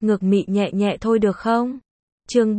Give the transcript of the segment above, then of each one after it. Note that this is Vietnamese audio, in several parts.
ngược mị nhẹ nhẹ thôi được không? Chương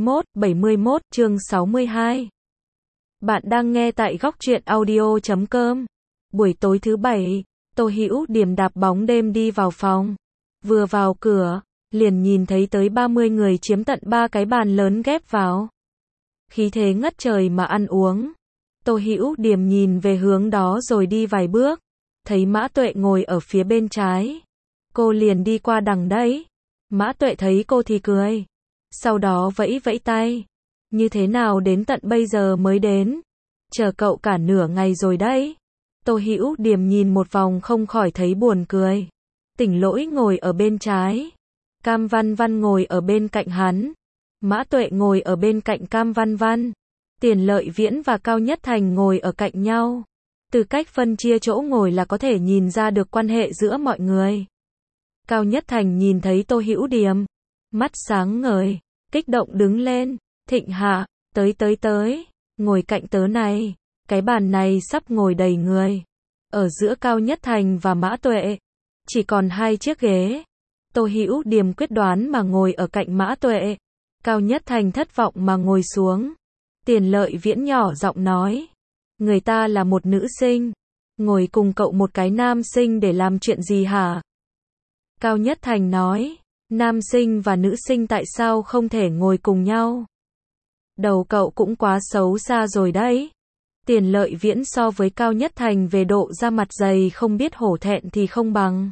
71, chương 62. Bạn đang nghe tại góc truyện audio.com. Buổi tối thứ bảy, Tô Hữu Điềm đạp bóng đêm đi vào phòng. Vừa vào cửa, liền nhìn thấy tới 30 người chiếm tận 3 cái bàn lớn ghép vào. Khí thế ngất trời mà ăn uống. Tô Hữu Điềm nhìn về hướng đó rồi đi vài bước, thấy Mã Tuệ ngồi ở phía bên trái. Cô liền đi qua đằng đấy. Mã Tuệ thấy cô thì cười, sau đó vẫy vẫy tay. Như thế nào đến tận bây giờ mới đến? Chờ cậu cả nửa ngày rồi đấy. Tô Hữu Điềm nhìn một vòng không khỏi thấy buồn cười. Tỉnh Lỗi ngồi ở bên trái, Cam Văn Văn ngồi ở bên cạnh hắn, Mã Tuệ ngồi ở bên cạnh Cam Văn Văn, Tiền Lợi Viễn và Cao Nhất Thành ngồi ở cạnh nhau. Từ cách phân chia chỗ ngồi là có thể nhìn ra được quan hệ giữa mọi người. Cao Nhất Thành nhìn thấy Tô Hữu Điềm, mắt sáng ngời, kích động đứng lên. Thịnh Hạ, tới, ngồi cạnh tớ này. Cái bàn này sắp ngồi đầy người. Ở giữa Cao Nhất Thành và Mã Tuệ, chỉ còn 2 chiếc ghế. Tô Hữu Điềm quyết đoán mà ngồi ở cạnh Mã Tuệ. Cao Nhất Thành thất vọng mà ngồi xuống. Tiền Lợi Viễn nhỏ giọng nói, người ta là một nữ sinh, ngồi cùng cậu một cái nam sinh để làm chuyện gì hả? Cao Nhất Thành nói, nam sinh và nữ sinh tại sao không thể ngồi cùng nhau? Đầu cậu cũng quá xấu xa rồi đấy. Tiền Lợi Viễn so với Cao Nhất Thành về độ da mặt dày không biết hổ thẹn thì không bằng.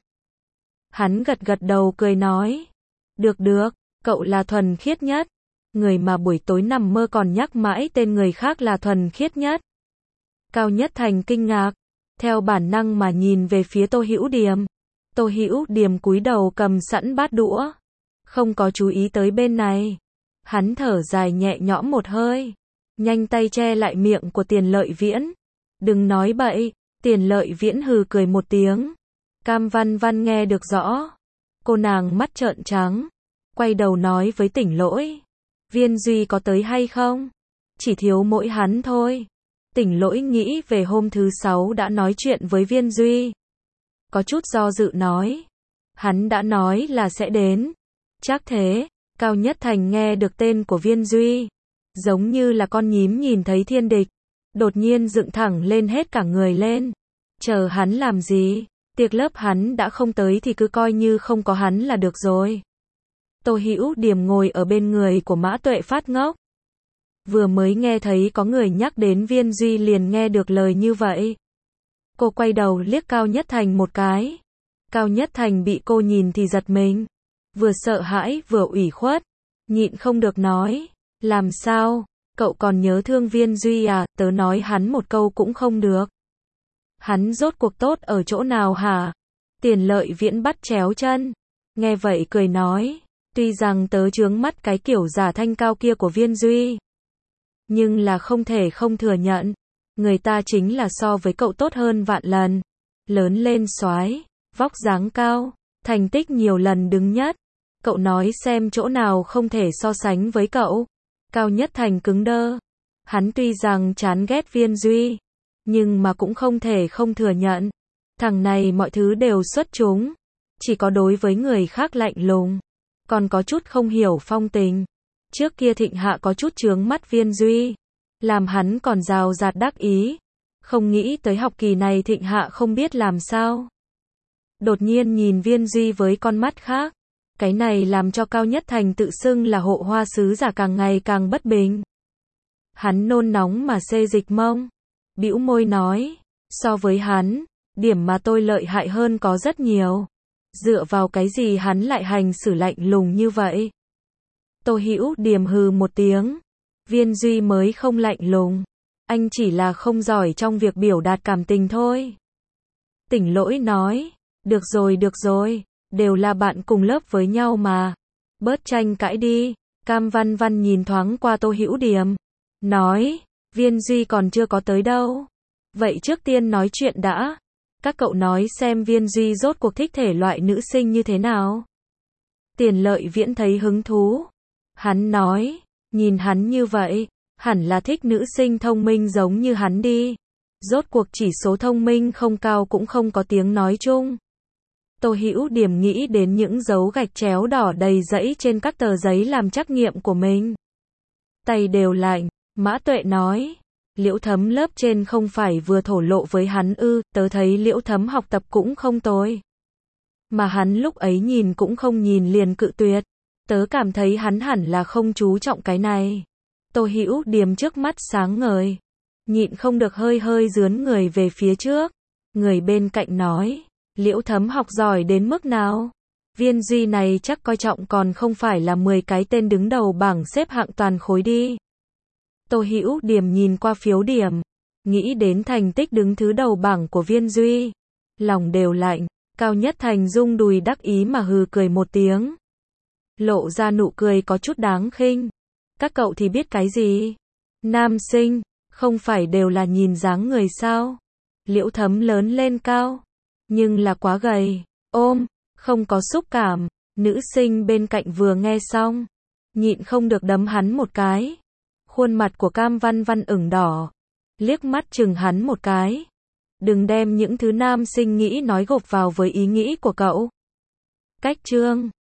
Hắn gật gật đầu cười nói, được, cậu là thuần khiết nhất. Người mà buổi tối nằm mơ còn nhắc mãi tên người khác là thuần khiết nhất. Cao Nhất Thành kinh ngạc, theo bản năng mà nhìn về phía Tô Hữu Điềm. Tô Hữu Điềm cúi đầu cầm sẵn bát đũa, không có chú ý tới bên này. Hắn thở dài nhẹ nhõm một hơi, nhanh tay che lại miệng của Tiền Lợi Viễn. Đừng nói bậy. Tiền Lợi Viễn hừ cười một tiếng. Cam Văn Văn nghe được rõ. Cô nàng mắt trợn trắng, quay đầu nói với Tỉnh Lỗi, Viên Duy có tới hay không? Chỉ thiếu mỗi hắn thôi. Tỉnh Lỗi nghĩ về hôm thứ 6 đã nói chuyện với Viên Duy, có chút do dự nói, hắn đã nói là sẽ đến. Chắc thế. Cao Nhất Thành nghe được tên của Viên Duy, giống như là con nhím nhìn thấy thiên địch, đột nhiên dựng thẳng lên hết cả người lên. Chờ hắn làm gì? Tiệc lớp hắn đã không tới thì cứ coi như không có hắn là được rồi. Tô Hữu Điềm ngồi ở bên người của Mã Tuệ phát ngốc. Vừa mới nghe thấy có người nhắc đến Viên Duy liền nghe được lời như vậy. Cô quay đầu liếc Cao Nhất Thành một cái. Cao Nhất Thành bị cô nhìn thì giật mình, vừa sợ hãi vừa ủy khuất, nhịn không được nói, làm sao, cậu còn nhớ thương Viên Duy à? Tớ nói hắn một câu cũng không được. Hắn rốt cuộc tốt ở chỗ nào hả? Tiền Lợi Viễn bắt chéo chân, nghe vậy cười nói, tuy rằng tớ chướng mắt cái kiểu giả thanh cao kia của Viên Duy, nhưng là không thể không thừa nhận, người ta chính là so với cậu tốt hơn vạn lần. Lớn lên soái, vóc dáng cao, thành tích nhiều lần đứng nhất. Cậu nói xem chỗ nào không thể so sánh với cậu? Cao Nhất Thành cứng đơ. Hắn tuy rằng chán ghét Viên Duy, nhưng mà cũng không thể không thừa nhận, thằng này mọi thứ đều xuất chúng, chỉ có đối với người khác lạnh lùng, còn có chút không hiểu phong tình. Trước kia Thịnh Hạ có chút chướng mắt Viên Duy, làm hắn còn rào rạt đắc ý. Không nghĩ tới học kỳ này Thịnh Hạ không biết làm sao, đột nhiên nhìn Viên Duy với con mắt khác. Cái này làm cho Cao Nhất Thành tự xưng là hộ hoa sứ giả càng ngày càng bất bình. Hắn nôn nóng mà xê dịch mông, bĩu môi nói, so với hắn, điểm mà tôi lợi hại hơn có rất nhiều. Dựa vào cái gì hắn lại hành xử lạnh lùng như vậy? Tô Hữu Điềm hừ một tiếng, Viên Duy mới không lạnh lùng, anh chỉ là không giỏi trong việc biểu đạt cảm tình thôi. Tỉnh Lỗi nói, được rồi, đều là bạn cùng lớp với nhau mà, bớt tranh cãi đi. Cam Văn Văn nhìn thoáng qua Tô Hữu Điềm, nói, Viên Duy còn chưa có tới đâu. Vậy trước tiên nói chuyện đã. Các cậu nói xem Viên Duy rốt cuộc thích thể loại nữ sinh như thế nào? Tiền Lợi Viễn thấy hứng thú. Hắn nói, nhìn hắn như vậy, hẳn là thích nữ sinh thông minh giống như hắn đi. Rốt cuộc chỉ số thông minh không cao cũng không có tiếng nói chung. Tô Hữu Điểm nghĩ đến những dấu gạch chéo đỏ đầy rẫy trên các tờ giấy làm trắc nghiệm của mình. Tay đều lạnh, Mã Tuệ nói. Liễu Thấm lớp trên không phải vừa thổ lộ với hắn ư, tớ thấy Liễu Thấm học tập cũng không tồi. Mà hắn lúc ấy nhìn cũng không nhìn liền cự tuyệt. Tớ cảm thấy hắn hẳn là không chú trọng cái này. Tô Hữu Điểm trước mắt sáng ngời. Nhịn không được hơi hơi dướn người về phía trước. Người bên cạnh nói. Liễu Thấm học giỏi đến mức nào? Viên Duy này chắc coi trọng còn không phải là 10 cái tên đứng đầu bảng xếp hạng toàn khối đi. Tô Hữu Điểm nhìn qua phiếu điểm. Nghĩ đến thành tích đứng thứ đầu bảng của Viên Duy. Lòng đều lạnh. Cao Nhất Thành rung đùi đắc ý mà hừ cười một tiếng. Lộ ra nụ cười có chút đáng khinh. Các cậu thì biết cái gì? Nam sinh, không phải đều là nhìn dáng người sao? Liễu Thấm lớn lên cao, nhưng là quá gầy, ôm, không có xúc cảm. Nữ sinh bên cạnh vừa nghe xong, nhịn không được đấm hắn một cái. Khuôn mặt của Cam Văn Văn ửng đỏ, liếc mắt chừng hắn một cái. Đừng đem những thứ nam sinh nghĩ nói gộp vào với ý nghĩ của cậu. Cách chương